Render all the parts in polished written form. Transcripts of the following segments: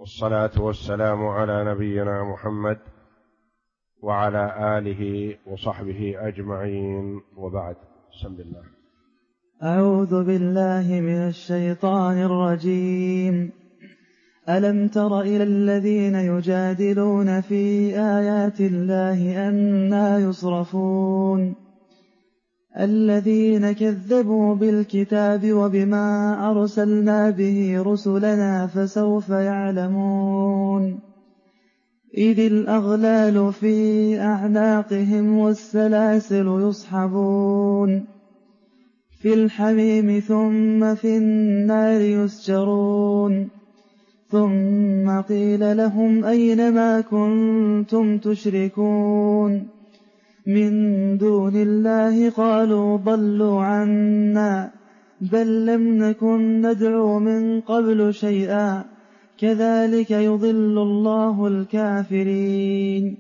والصلاة والسلام على نبينا محمد وعلى آله وصحبه أجمعين، وبعد. بسم الله. أعوذ بالله من الشيطان الرجيم. ألم تر إلى الذين يجادلون في آيات الله أنى يصرفون الذين كذبوا بالكتاب وبما أرسلنا به رسلنا فسوف يعلمون إذ الأغلال في أعناقهم والسلاسل يصحبون في الحميم ثم في النار يسجرون ثم قيل لهم أين ما كنتم تشركون من دون الله قالوا ضلوا عنا بل لم نكن ندعو من قبل شيئا كذلك يضل الله الكافرين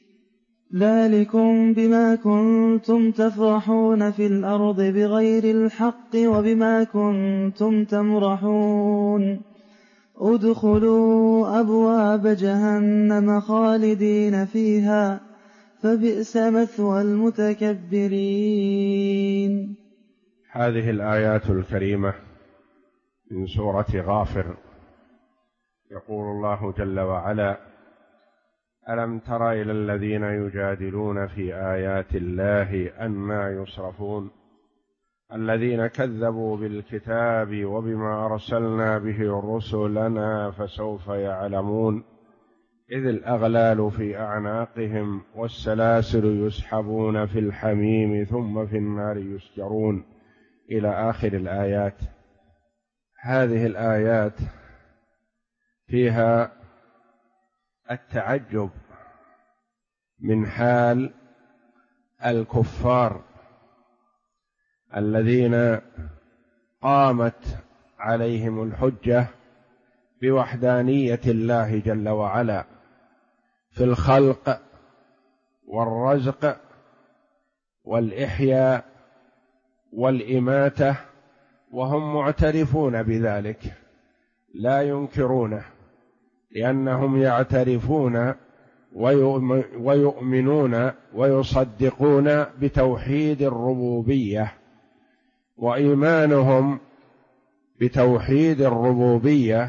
ذلكم بما كنتم تفرحون في الأرض بغير الحق وبما كنتم تمرحون ادخلوا أبواب جهنم خالدين فيها فبئس مثوى المتكبرين. هذه الآيات الكريمة من سورة غافر. يقول الله جل وعلا: ألم تر إلى الذين يجادلون في آيات الله أنى يصرفون الذين كذبوا بالكتاب وبما أرسلنا به رسلنا فسوف يعلمون إذ الأغلال في أعناقهم والسلاسل يسحبون في الحميم ثم في النار يسجرون إلى آخر الآيات. هذه الآيات فيها التعجب من حال الكفار الذين قامت عليهم الحجة بوحدانية الله جل وعلا في الخلق والرزق والإحياء والإماتة، وهم معترفون بذلك لا ينكرونه، لأنهم يعترفون ويؤمنون ويصدقون بتوحيد الربوبية، وإيمانهم بتوحيد الربوبية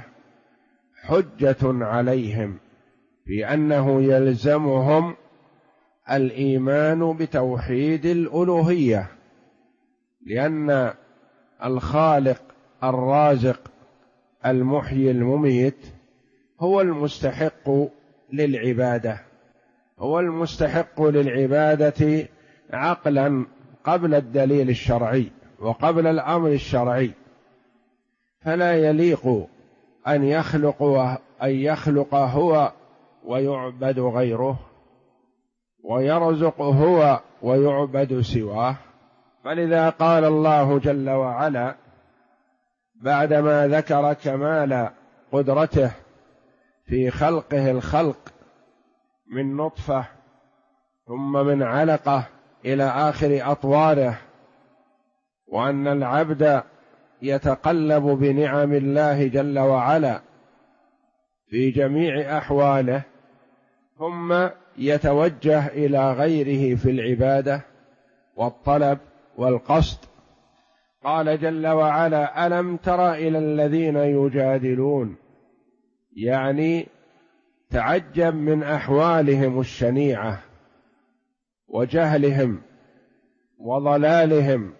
حجة عليهم في أنه يلزمهم الإيمان بتوحيد الألوهية، لأن الخالق الرازق المحيي المميت هو المستحق للعبادة، هو المستحق للعبادة عقلا قبل الدليل الشرعي وقبل الأمر الشرعي، فلا يليق أن يخلق هو ويعبد غيره، ويرزق هو ويعبد سواه. فلذا قال الله جل وعلا بعدما ذكر كمال قدرته في خلقه الخلق من نطفة ثم من علقة إلى آخر أطواره، وأن العبد يتقلب بنعم الله جل وعلا في جميع أحواله، ثم يتوجه إلى غيره في العبادة والطلب والقصد. قال جل وعلا: ألم تر إلى الذين يجادلون، يعني تعجب من أحوالهم الشنيعة وجهلهم وضلالهم،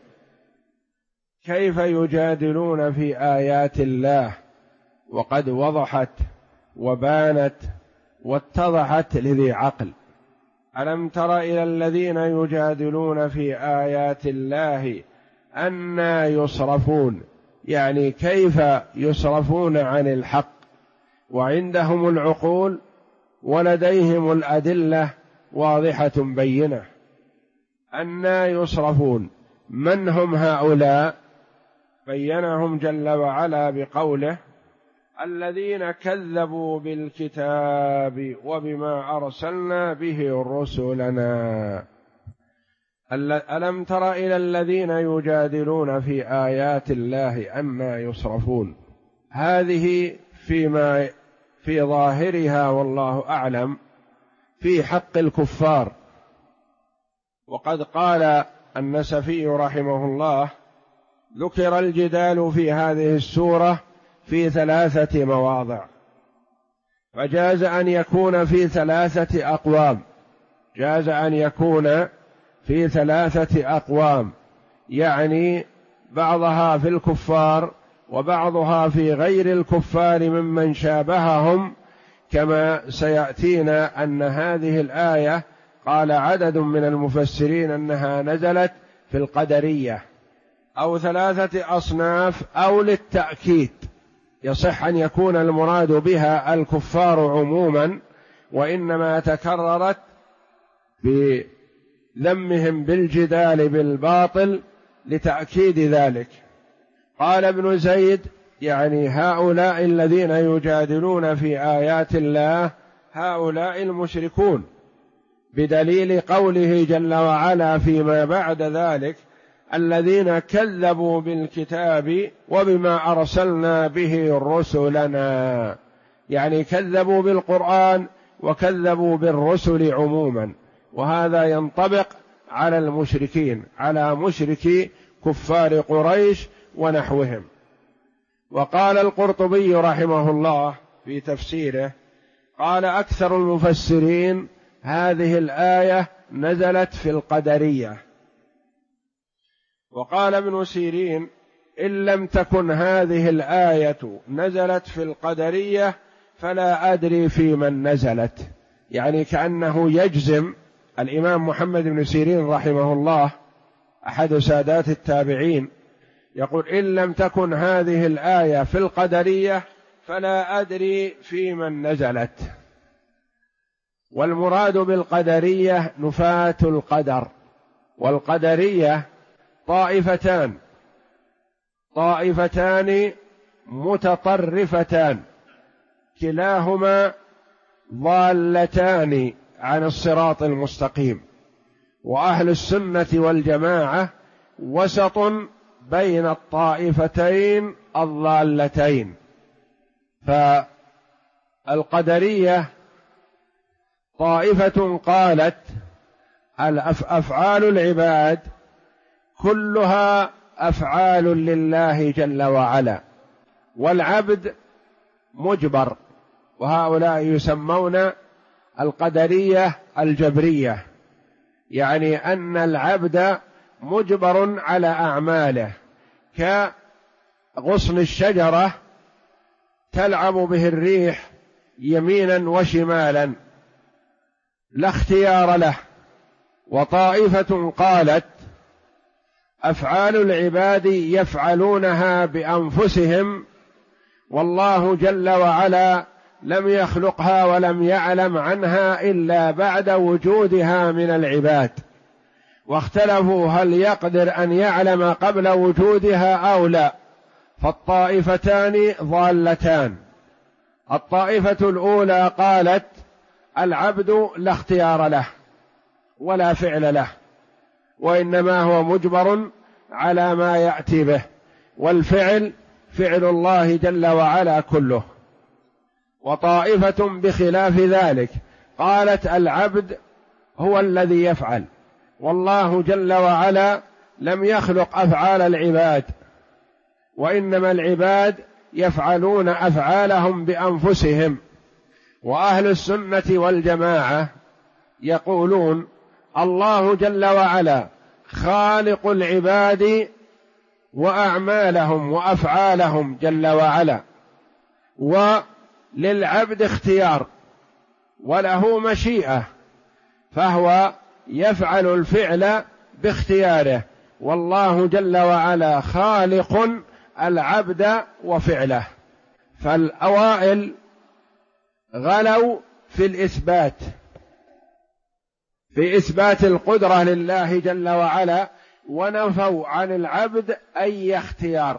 كيف يجادلون في آيات الله وقد وضحت وبانت واتضحت لذي عقل. ألم تر إلى الذين يجادلون في آيات الله أنى يصرفون، يعني كيف يصرفون عن الحق وعندهم العقول ولديهم الأدلة واضحة بينة. أنى يصرفون، من هم هؤلاء؟ بينهم جل وعلا بقوله: الذين كذبوا بالكتاب وبما أرسلنا به رسلنا. ألم تر إلى الذين يجادلون في آيات الله أنى يصرفون، هذه في ظاهرها والله أعلم في حق الكفار. وقد قال النسفي رحمه الله: ذكر الجدال في هذه السورة في 3 مواضع، فجاز أن يكون في 3 أقوام، جاز أن يكون في 3 أقوام، يعني بعضها في الكفار وبعضها في غير الكفار ممن شابههم، كما سيأتينا أن هذه الآية قال عدد من المفسرين أنها نزلت في القدرية، أو 3 أصناف، أو للتأكيد يصح أن يكون المراد بها الكفار عموما، وإنما تكررت بذمهم بالجدال بالباطل لتأكيد ذلك. قال ابن زيد: يعني هؤلاء الذين يجادلون في آيات الله هؤلاء المشركون، بدليل قوله جل وعلا فيما بعد ذلك: الذين كذبوا بالكتاب وبما أرسلنا به رسلنا، يعني كذبوا بالقرآن وكذبوا بالرسل عموما، وهذا ينطبق على المشركين، على مشركي كفار قريش ونحوهم. وقال القرطبي رحمه الله في تفسيره، قال أكثر المفسرين هذه الآية نزلت في القدرية. وقال ابن سيرين: إن لم تكن هذه الآية نزلت في القدرية فلا أدري في من نزلت، يعني كأنه يجزم الإمام محمد بن سيرين رحمه الله أحد سادات التابعين، يقول: إن لم تكن هذه الآية في القدرية فلا أدري في من نزلت. والمراد بالقدرية نفاة القدر، والقدرية طائفتان متطرفتان كلاهما ضالتان عن الصراط المستقيم، وأهل السنة والجماعة وسط بين الطائفتين الضالتين. فالقدرية طائفة قالت أفعال العباد كلها أفعال لله جل وعلا، والعبد مجبر، وهؤلاء يسمون القدرية الجبرية، يعني أن العبد مجبر على أعماله، كغصن الشجرة تلعب به الريح يمينا وشمالا لا اختيار له. وطائفة قالت أفعال العباد يفعلونها بأنفسهم، والله جل وعلا لم يخلقها ولم يعلم عنها إلا بعد وجودها من العباد، واختلفوا هل يقدر أن يعلم قبل وجودها أو لا، فالطائفتان ضالتان. الطائفة الأولى قالت العبد لا اختيار له ولا فعل له، وإنما هو مجبر على ما يأتي به، والفعل فعل الله جل وعلا كله. وطائفة بخلاف ذلك قالت العبد هو الذي يفعل، والله جل وعلا لم يخلق أفعال العباد، وإنما العباد يفعلون أفعالهم بأنفسهم. وأهل السنة والجماعة يقولون الله جل وعلا خالق العباد وأعمالهم وأفعالهم جل وعلا، وللعبد اختيار وله مشيئة، فهو يفعل الفعل باختياره، والله جل وعلا خالق العبد وفعله. فالأوائل غلوا في الإثبات، في إثبات القدرة لله جل وعلا، ونفوا عن العبد أي اختيار.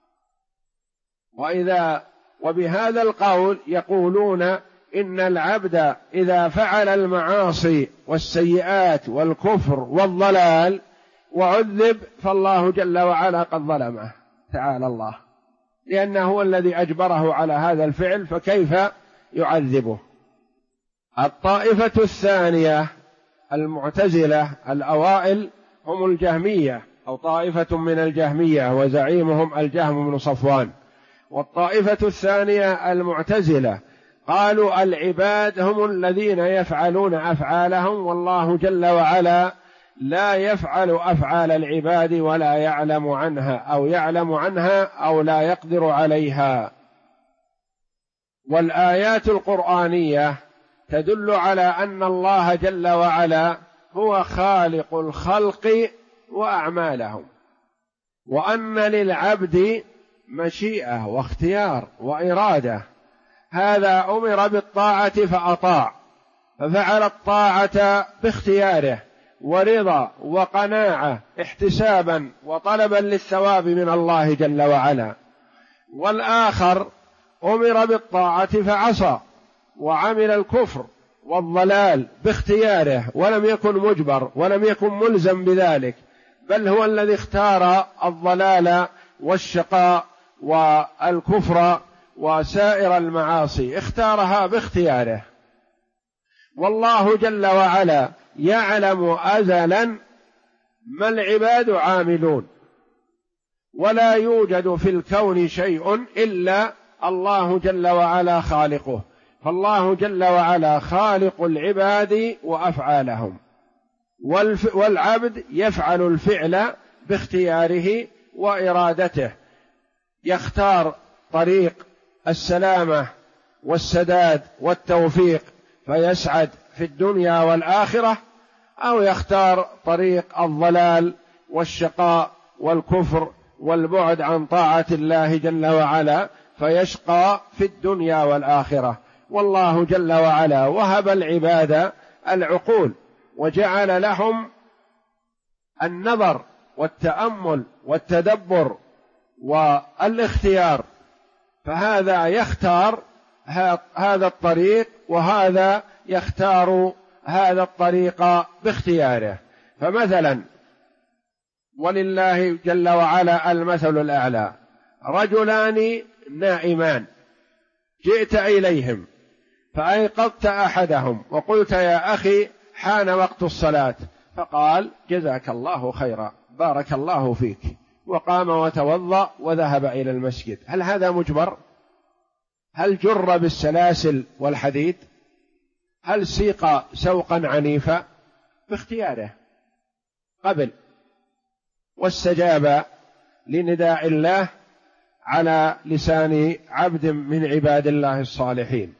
وبهذا القول يقولون إن العبد إذا فعل المعاصي والسيئات والكفر والضلال وعذب فالله جل وعلا قد ظلمه تعالى الله، لأنه هو الذي أجبره على هذا الفعل، فكيف يعذبه. الطائفة الثانية المعتزلة الأوائل هم الجهمية، أو طائفة من الجهمية وزعيمهم الجهم بن صفوان. والطائفة الثانية المعتزلة قالوا العباد هم الذين يفعلون أفعالهم، والله جل وعلا لا يفعل أفعال العباد ولا يعلم عنها، أو يعلم عنها أو لا يقدر عليها. والآيات القرآنية تدل على أن الله جل وعلا هو خالق الخلق وأعمالهم، وأن للعبد مشيئة واختيار وإرادة. هذا أمر بالطاعة فأطاع، ففعل الطاعة باختياره ورضا وقناعة احتسابا وطلبا للثواب من الله جل وعلا. والآخر أمر بالطاعة فعصى وعمل الكفر والضلال باختياره، ولم يكن مجبر ولم يكن ملزم بذلك، بل هو الذي اختار الضلال والشقاء والكفر وسائر المعاصي، اختارها باختياره. والله جل وعلا يعلم أزلا ما العباد عاملون، ولا يوجد في الكون شيء إلا الله جل وعلا خالقه، فالله جل وعلا خالق العباد وأفعالهم، والعبد يفعل الفعل باختياره وإرادته، يختار طريق السلامة والسداد والتوفيق فيسعد في الدنيا والآخرة، أو يختار طريق الضلال والشقاء والكفر والبعد عن طاعة الله جل وعلا فيشقى في الدنيا والآخرة. والله جل وعلا وهب العباد العقول وجعل لهم النظر والتأمل والتدبر والاختيار، فهذا يختار هذا الطريق وهذا يختار هذا الطريق باختياره. فمثلا ولله جل وعلا المثل الأعلى، رجلان نائمان جئت إليهم فأيقظت أحدهم وقلت يا أخي حان وقت الصلاة، فقال جزاك الله خيرا بارك الله فيك، وقام وتوضأ وذهب إلى المسجد. هل هذا مجبر؟ هل جر بالسلاسل والحديد؟ هل سيق سوقا عنيفا؟ باختياره قبل واستجاب لنداء الله على لسان عبد من عباد الله الصالحين.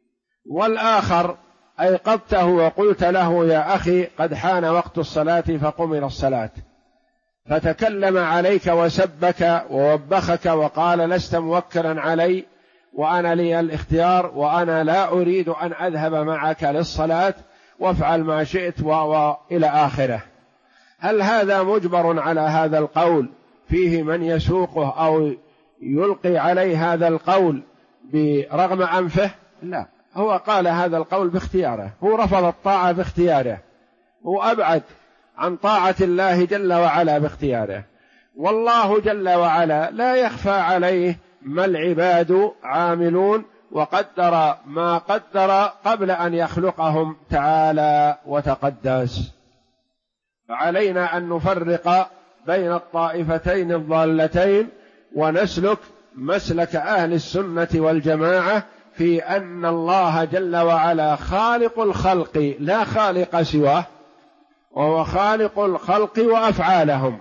والآخر أيقظته وقلت له يا أخي قد حان وقت الصلاة فقم إلى الصلاة، فتكلم عليك وسبك ووبخك وقال لست موكلا علي وأنا لي الاختيار وأنا لا أريد أن أذهب معك للصلاة وافعل ما شئت وإلى آخره. هل هذا مجبر على هذا القول فيه من يسوقه أو يلقي عليه هذا القول برغم أنفه؟ لا، هو قال هذا القول باختياره، هو رفض الطاعة باختياره، هو أبعد عن طاعة الله جل وعلا باختياره. والله جل وعلا لا يخفى عليه ما العباد عاملون، وقدر ما قدر قبل أن يخلقهم تعالى وتقدس. فعلينا أن نفرق بين الطائفتين الضالتين ونسلك مسلك أهل السنة والجماعة في أن الله جل وعلا خالق الخلق لا خالق سواه، وهو خالق الخلق وأفعالهم،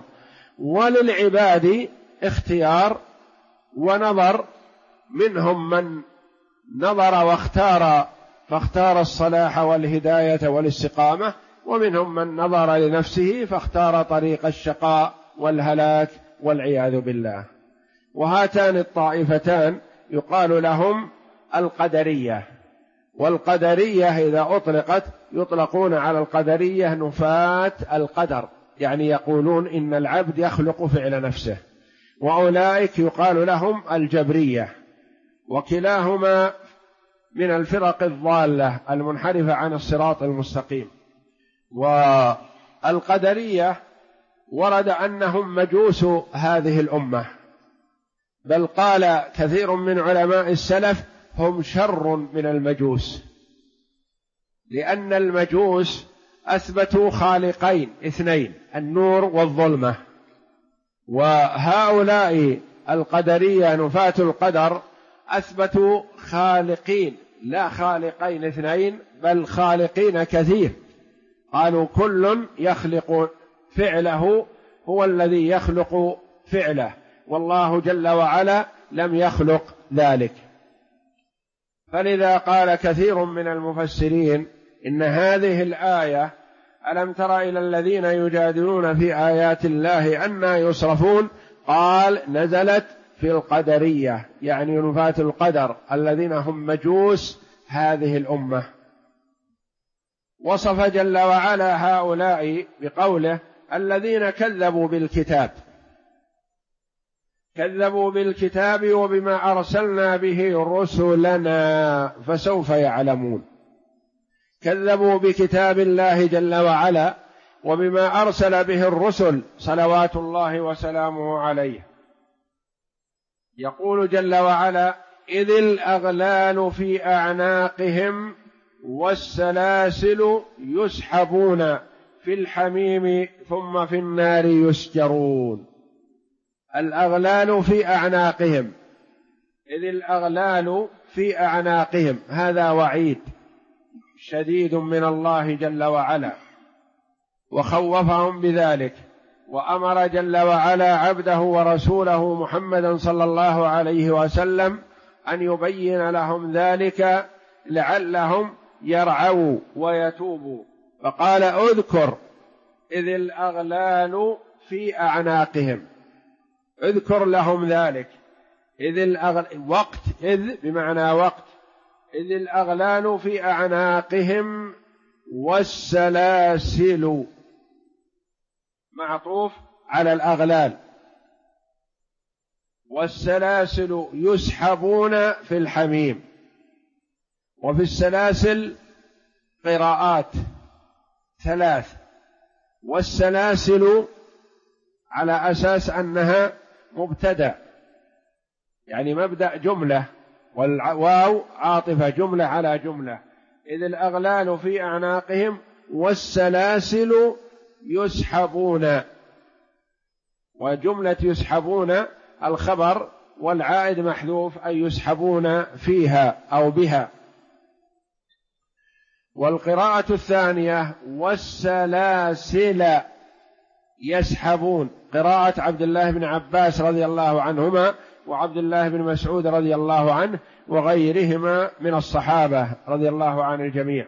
وللعباد اختيار ونظر، منهم من نظر واختار فاختار الصلاح والهداية والاستقامة، ومنهم من نظر لنفسه فاختار طريق الشقاء والهلاك والعياذ بالله. وهاتان الطائفتان يقال لهم القدرية، والقدرية إذا أطلقت يطلقون على القدرية نفاة القدر، يعني يقولون إن العبد يخلق فعل نفسه، وأولئك يقال لهم الجبرية، وكلاهما من الفرق الضالة المنحرفة عن الصراط المستقيم. والقدرية ورد أنهم مجوس هذه الأمة، بل قال كثير من علماء السلف هم شر من المجوس، لأن المجوس أثبتوا خالقين اثنين، النور والظلمة، وهؤلاء القدرية نفاة القدر أثبتوا خالقين، لا خالقين اثنين بل خالقين كثير، قالوا كل يخلق فعله، هو الذي يخلق فعله، والله جل وعلا لم يخلق ذلك. فلذا قال كثير من المفسرين إن هذه الآية ألم تر إلى الذين يجادلون في آيات الله أنى يصرفون، قال نزلت في القدرية، يعني نفاة القدر الذين هم مجوس هذه الأمة. وصف جل وعلا هؤلاء بقوله الذين كذبوا بالكتاب، كذبوا بالكتاب وبما أرسلنا به رسلنا فسوف يعلمون. كذبوا بكتاب الله جل وعلا وبما أرسل به الرسل صلوات الله وسلامه عليه. يقول جل وعلا إذ الأغلال في أعناقهم والسلاسل يسحبون في الحميم ثم في النار يسجرون. الأغلال في أعناقهم، إذ الأغلال في أعناقهم، هذا وعيد شديد من الله جل وعلا، وخوفهم بذلك، وأمر جل وعلا عبده ورسوله محمدا صلى الله عليه وسلم أن يبين لهم ذلك لعلهم يرعوا ويتوبوا، فقال اذكر إذ الأغلال في أعناقهم، اذكر لهم ذلك. وقت، إذ بمعنى وقت، إذ الأغلال في أعناقهم والسلاسل، معطوف على الأغلال، والسلاسل يسحبون في الحميم. وفي السلاسل قراءات ثلاث، والسلاسل على أساس أنها مبتدأ، يعني مبدأ جملة، والواو عاطفة جملة على جملة. إذ الأغلال في أعناقهم والسلاسل يسحبون، وجملة يسحبون الخبر والعائد محذوف، أي يسحبون فيها أو بها. والقراءة الثانية والسلاسل يسحبون، قراءة عبد الله بن عباس رضي الله عنهما وعبد الله بن مسعود رضي الله عنه وغيرهما من الصحابة رضي الله عن الجميع.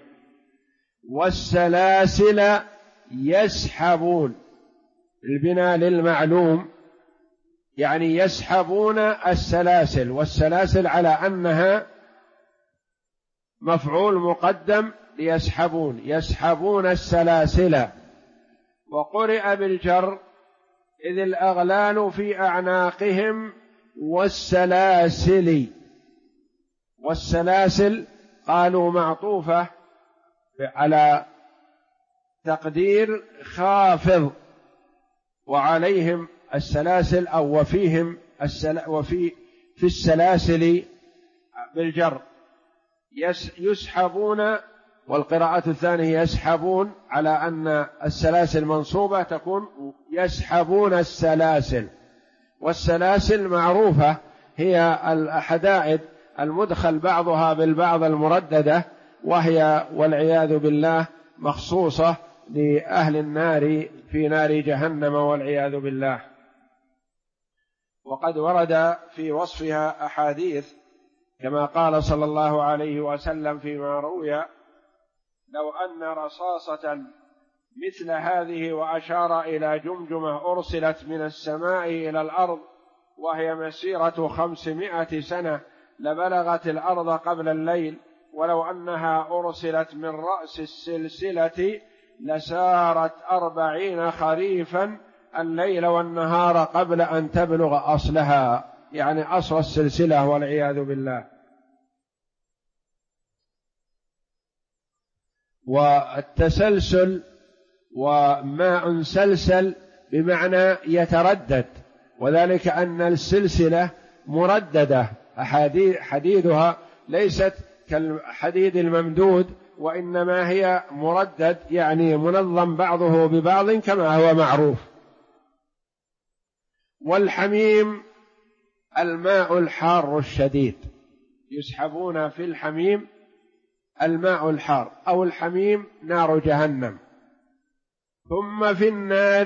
والسلاسل يسحبون، البناء للمعلوم، يعني يسحبون السلاسل، والسلاسل على أنها مفعول مقدم ليسحبون، يسحبون السلاسل. وقرئ بالجر إذ الأغلال في أعناقهم والسلاسل. والسلاسل قالوا معطوفة على تقدير خافض، وعليهم السلاسل أو وفيهم في السلاسل بالجر يسحبون. والقراءة الثانية يسحبون على أن السلاسل منصوبة تكون يسحبون السلاسل. والسلاسل معروفة هي الحدائد المدخل بعضها بالبعض المرددة، وهي والعياذ بالله مخصوصة لأهل النار في نار جهنم والعياذ بالله. وقد ورد في وصفها أحاديث كما قال صلى الله عليه وسلم فيما روي لو أن رصاصة مثل هذه، وأشار إلى جمجمة أرسلت من السماء إلى الأرض وهي مسيرة 500 سنة لبلغت الأرض قبل الليل، ولو أنها أرسلت من رأس السلسلة لسارت 40 خريفا الليل والنهار قبل أن تبلغ أصلها، يعني أصل السلسلة والعياذ بالله. والتسلسل وماء سلسل بمعنى يتردد، وذلك أن السلسلة مرددة حديدها ليست كالحديد الممدود، وإنما هي مردد، يعني منظم بعضه ببعض كما هو معروف. والحميم الماء الحار الشديد، يسحبون في الحميم الماء الحار، أو الحميم نار جهنم. ثم في النار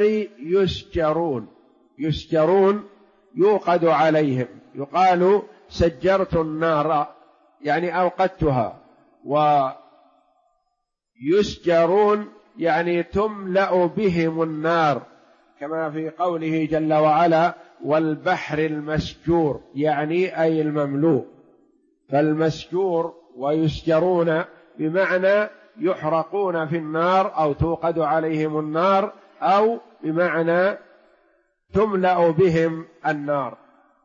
يسجرون يوقد عليهم، يقال سجرت النار يعني أوقدتها، ويسجرون يعني تملأ بهم النار، كما في قوله جل وعلا والبحر المسجور، يعني أي المملوء. فالمسجور ويسجرون بمعنى يحرقون في النار أو توقد عليهم النار، أو بمعنى تملأ بهم النار.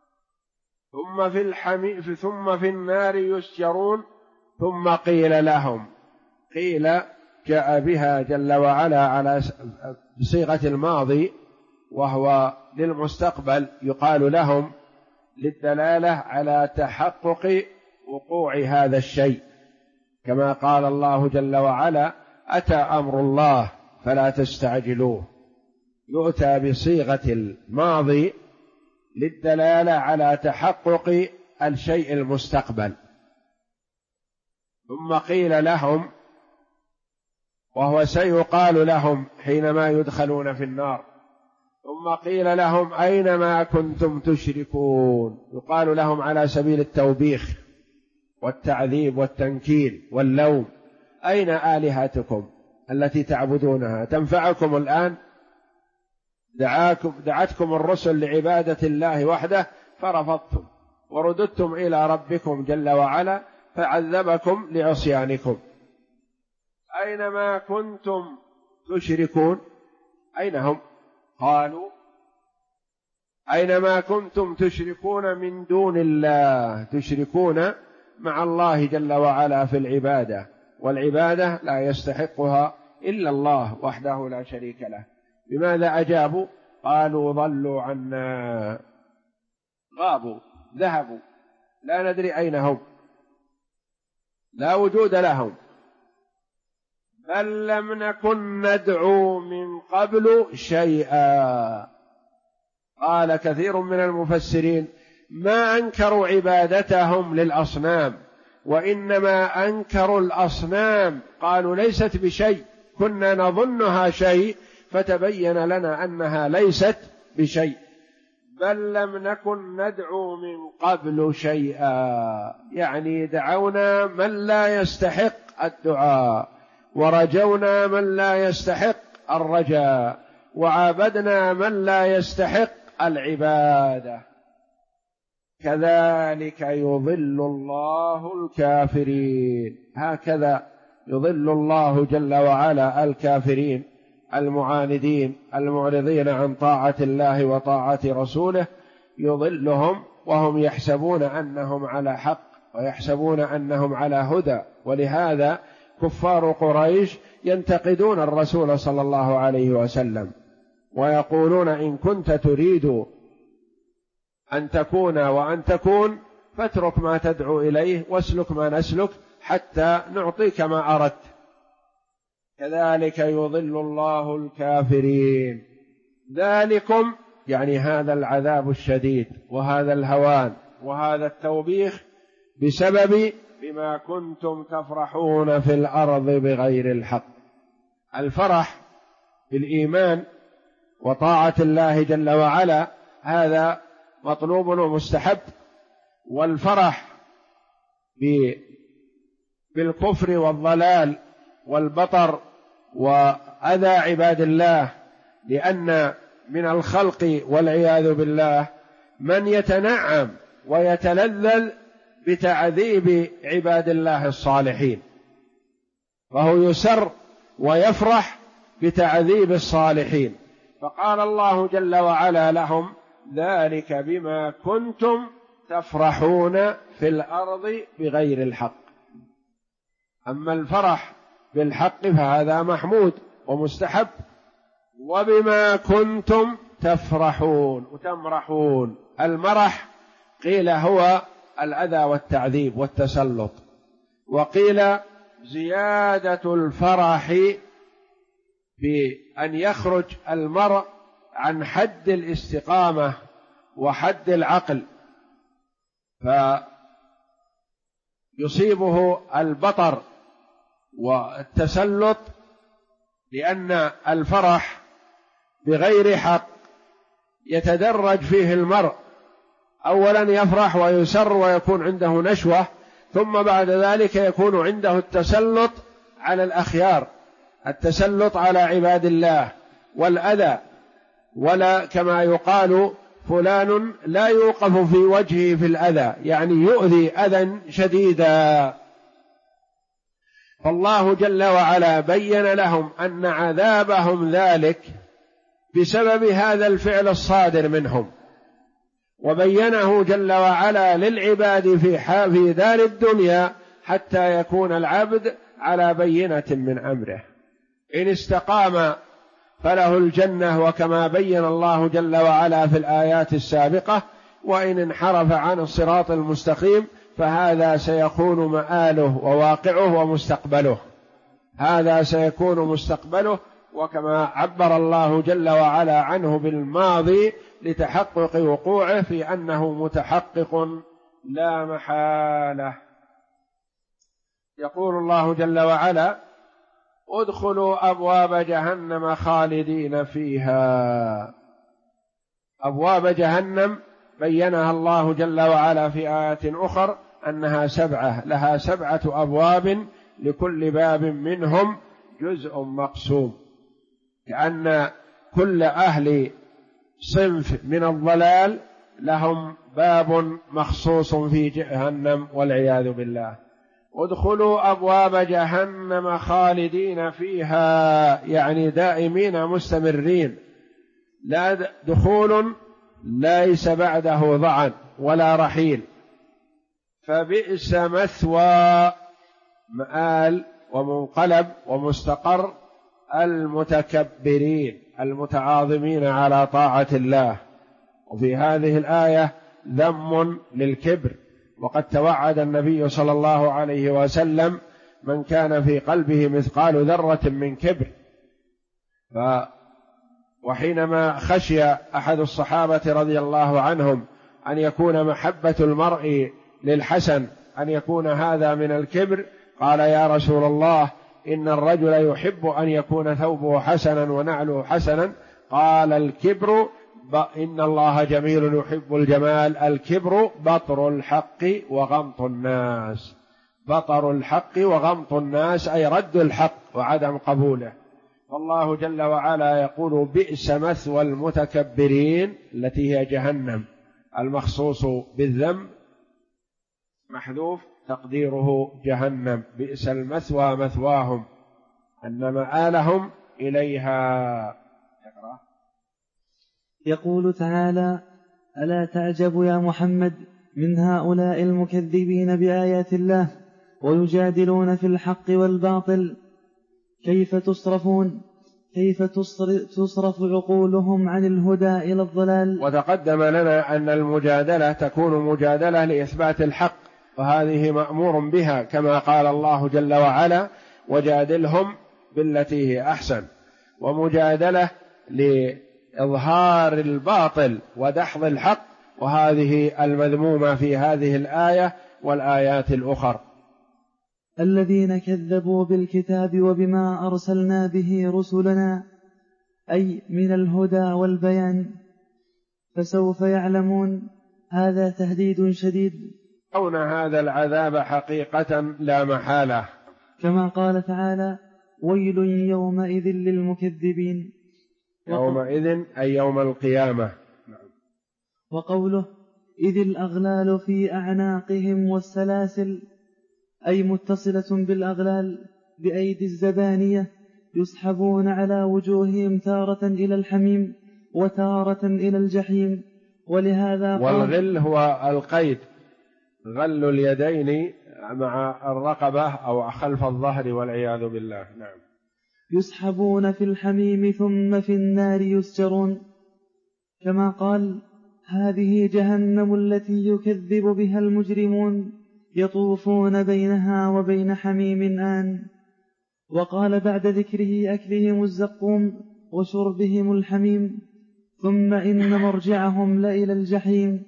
ثم في النار يسجرون. ثم قيل لهم، قيل جاء بها جل وعلا على بصيغة الماضي وهو للمستقبل، يقال لهم للدلالة على تحقق وقوع هذا الشيء، كما قال الله جل وعلا أتى أمر الله فلا تستعجلوه. يؤتى بصيغة الماضي للدلالة على تحقق الشيء المستقبل. ثم قيل لهم، وهو سيقال لهم حينما يدخلون في النار، ثم قيل لهم أين ما كنتم تشركون، يقال لهم على سبيل التوبيخ والتعذيب والتنكيل واللوم، أين آلهتكم التي تعبدونها تنفعكم الآن؟ دعتكم الرسل لعبادة الله وحده فرفضتم، ورددتم إلى ربكم جل وعلا فعذبكم لعصيانكم. أين ما كنتم تشركون، أين هم؟ قالوا أين ما كنتم تشركون من دون الله، تشركون مع الله جل وعلا في العبادة، والعبادة لا يستحقها إلا الله وحده لا شريك له. بماذا أجابوا؟ قالوا ضلوا عنا، غابوا ذهبوا، لا ندري أين هم، لا وجود لهم. بل لم نكن ندعو من قبل شيئا. قال كثير من المفسرين ما أنكروا عبادتهم للأصنام، وإنما أنكروا الأصنام، قالوا ليست بشيء، كنا نظنها شيء فتبين لنا أنها ليست بشيء. بل لم نكن ندعو من قبل شيئا، يعني دعونا من لا يستحق الدعاء، ورجونا من لا يستحق الرجاء، وعابدنا من لا يستحق العبادة. كذلك يضل الله الكافرين، هكذا يضل الله جل وعلا الكافرين المعاندين المعرضين عن طاعة الله وطاعة رسوله، يضلهم وهم يحسبون أنهم على حق ويحسبون أنهم على هدى. ولهذا كفار قريش ينتقدون الرسول صلى الله عليه وسلم ويقولون إن كنت تريد أن تكون وأن تكون فاترك ما تدعو إليه واسلك ما نسلك حتى نعطيك ما أردت. كذلك يضل الله الكافرين. ذلكم يعني هذا العذاب الشديد وهذا الهوان وهذا التوبيخ بسبب بما كنتم تفرحون في الأرض بغير الحق. الفرح بالإيمان وطاعة الله جل وعلا هذا مطلوب ومستحب، والفرح بالكفر والضلال والبطر وأذى عباد الله، لأن من الخلق والعياذ بالله من يتنعم ويتلذذ بتعذيب عباد الله الصالحين، فهو يسر ويفرح بتعذيب الصالحين. فقال الله جل وعلا لهم ذلك بما كنتم تفرحون في الأرض بغير الحق. أما الفرح بالحق فهذا محمود ومستحب، وبما كنتم تفرحون وتمرحون. المرح قيل هو الأذى والتعذيب والتسلط. وقيل زيادة الفرح بأن يخرج المرء عن حد الاستقامة وحد العقل، فيصيبه البطر والتسلط، لأن الفرح بغير حق يتدرج فيه المرء، أولا يفرح ويسر ويكون عنده نشوة، ثم بعد ذلك يكون عنده التسلط على الأخيار، التسلط على عباد الله والأذى، ولا كما يقال فلان لا يوقف في وجهه في الأذى، يعني يؤذي أذى شديدا. فالله جل وعلا بين لهم أن عذابهم ذلك بسبب هذا الفعل الصادر منهم، وبينه جل وعلا للعباد في دار الدنيا حتى يكون العبد على بينة من أمره. إن استقام فله الجنة، وكما بين الله جل وعلا في الآيات السابقة، وإن انحرف عن الصراط المستقيم فهذا سيكون مآله وواقعه ومستقبله، هذا سيكون مستقبله، وكما عبر الله جل وعلا عنه بالماضي لتحقق وقوعه في أنه متحقق لا محالة. يقول الله جل وعلا: ادخلوا أبواب جهنم خالدين فيها. أبواب جهنم بينها الله جل وعلا في آيات أخر أنها 7، لها 7 أبواب، لكل باب منهم جزء مقسوم، كأن كل أهل صنف من الضلال لهم باب مخصوص في جهنم والعياذ بالله. ادخلوا أبواب جهنم خالدين فيها، يعني دائمين مستمرين، لا دخول ليس بعده ضعن ولا رحيل. فبئس مثوى، مآل ومنقلب ومستقر المتكبرين المتعاظمين على طاعة الله. وفي هذه الآية ذم للكبر، وقد توعد النبي صلى الله عليه وسلم من كان في قلبه مثقال ذرة من كبر. وحينما خشي أحد الصحابة رضي الله عنهم أن يكون محبة المرء للحسن أن يكون هذا من الكبر، قال: يا رسول الله، إن الرجل يحب أن يكون ثوبه حسنا ونعله حسنا. قال: الكبر إن الله جميل يحب الجمال، الكبر بطر الحق وغمط الناس. بطر الحق وغمط الناس أي رد الحق وعدم قبوله. والله جل وعلا يقول: بئس مثوى المتكبرين، التي هي جهنم، المخصوص بالذم محذوف تقديره جهنم، بئس المثوى مثواهم، أن مآلهم إليها. يقول تعالى: ألا تعجب يا محمد من هؤلاء المكذبين بآيات الله ويجادلون في الحق والباطل، كيف تصرفون، كيف تصرف عقولهم عن الهدى إلى الضلال. وتقدم لنا أن المجادلة تكون مجادلة لإثبات الحق، وهذه مأمور بها، كما قال الله جل وعلا: وجادلهم بالتي هي أحسن، ومجادلة لإظهار الباطل ودحض الحق، وهذه المذمومة في هذه الآية والآيات الأخرى. الذين كذبوا بالكتاب وبما أرسلنا به رسلنا، أي من الهدى والبيان، فسوف يعلمون. هذا تهديد شديد، كون هذا العذاب حقيقة لا محالة، كما قال تعالى: ويل يومئذ للمكذبين. يومئذ أي يوم القيامة. وقوله: إذ الأغلال في أعناقهم والسلاسل، أي متصلة بالأغلال بأيدي الزبانية، يسحبون على وجوههم تارة إلى الحميم وتارة إلى الجحيم. ولهذا والغل هو القيد، غل اليدين مع الرقبة أو خلف الظهر والعياذ بالله. نعم. يسحبون في الحميم ثم في النار يسجرون، كما قال: هذه جهنم التي يكذب بها المجرمون يطوفون بينها وبين حميم آن. وقال بعد ذكره أكلهم الزقوم وشربهم الحميم: ثم إن مرجعهم لإلى الجحيم.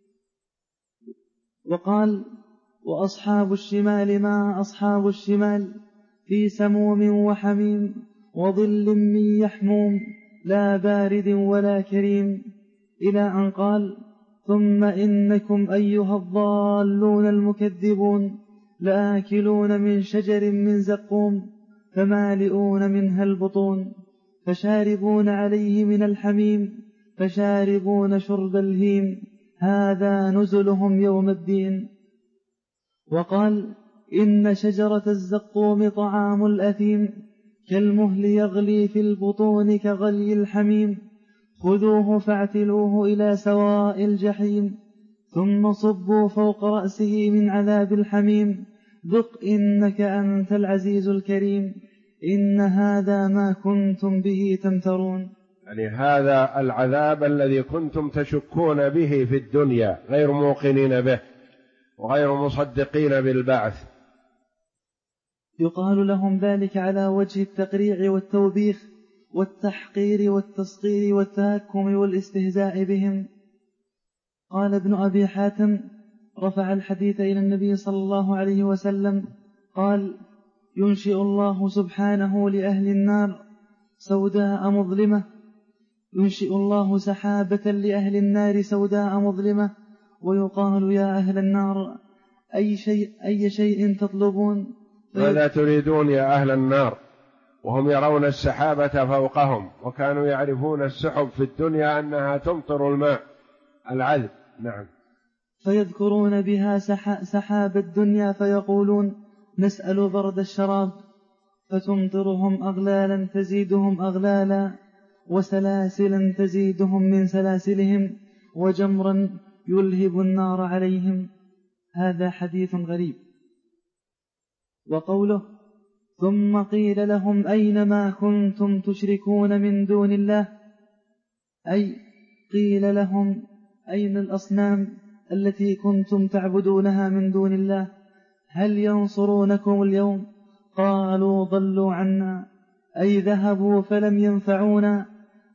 وقال: وأصحاب الشمال ما أصحاب الشمال في سموم وحميم وظل من يحموم لا بارد ولا كريم، إلى أن قال: ثم إنكم أيها الضالون المكذبون لآكلون من شجر من زقوم فمالئون منها البطون فشاربون عليه من الحميم فشاربون شرب الهيم هذا نزلهم يوم الدين. وقال: إن شجرة الزقوم طعام الأثيم كالمهل يغلي في البطون كغلي الحميم خذوه فاعتلوه إلى سواء الجحيم ثم صبوا فوق رأسه من عذاب الحميم ذق إنك أنت العزيز الكريم إن هذا ما كنتم به تمترون. يعني هذا العذاب الذي كنتم تشكون به في الدنيا غير موقنين به وغير مصدقين بالبعث. يقال لهم ذلك على وجه التقريع والتوبيخ والتحقير والتصغير والتهكم والاستهزاء بهم. قال ابن أبي حاتم: رفع الحديث إلى النبي صلى الله عليه وسلم قال: ينشئ الله سبحانه لأهل النار سوداء مظلمة، ينشئ الله سحابة لأهل النار سوداء مظلمة ويقال: يا أهل النار أي شيء تطلبون؟ ماذا تريدون يا أهل النار؟ وهم يرون السحابة فوقهم، وكانوا يعرفون السحب في الدنيا أنها تمطر الماء العذب. نعم. فيذكرون بها سحاب الدنيا فيقولون: نسأل برد الشراب، فتمطرهم أغلالا تزيدهم أغلالا وسلاسلا تزيدهم من سلاسلهم وجمرا يلهب النار عليهم. هذا حديث غريب. وقوله: ثم قيل لهم أين ما كنتم تشركون من دون الله، أي قيل لهم أين الأصنام التي كنتم تعبدونها من دون الله؟ هل ينصرونكم اليوم؟ قالوا: ضلوا عنا، أي ذهبوا فلم ينفعونا،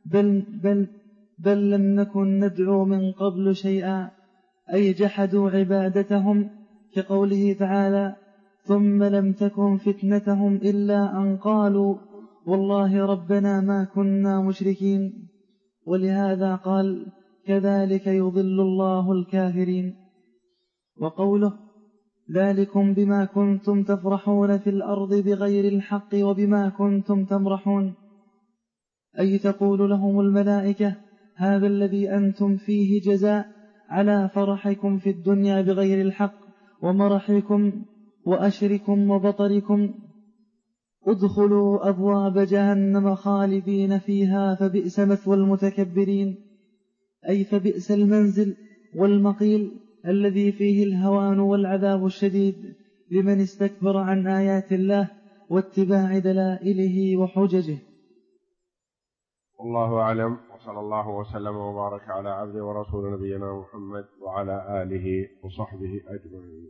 بل لم نكن ندعو من قبل شيئا، أي جحدوا عبادتهم، كقوله تعالى: ثم لم تكن فتنتهم إلا أن قالوا والله ربنا ما كنا مشركين. ولهذا قال: كذلك يضل الله الكافرين. وقوله: ذلكم بما كنتم تفرحون في الأرض بغير الحق وبما كنتم تمرحون، أي تقول لهم الملائكة: هذا الذي أنتم فيه جزاء على فرحكم في الدنيا بغير الحق ومرحكم وأشركم وبطركم، ادخلوا أبواب جهنم خالدين فيها فبئس مثوى المتكبرين، أي فبئس المنزل والمقيل الذي فيه الهوان والعذاب الشديد لمن استكبر عن آيات الله واتباع دلائله وحججه. والله أعلم، وصلى الله وسلم وبارك على عبده ورسول نبينا محمد وعلى آله وصحبه أجمعين.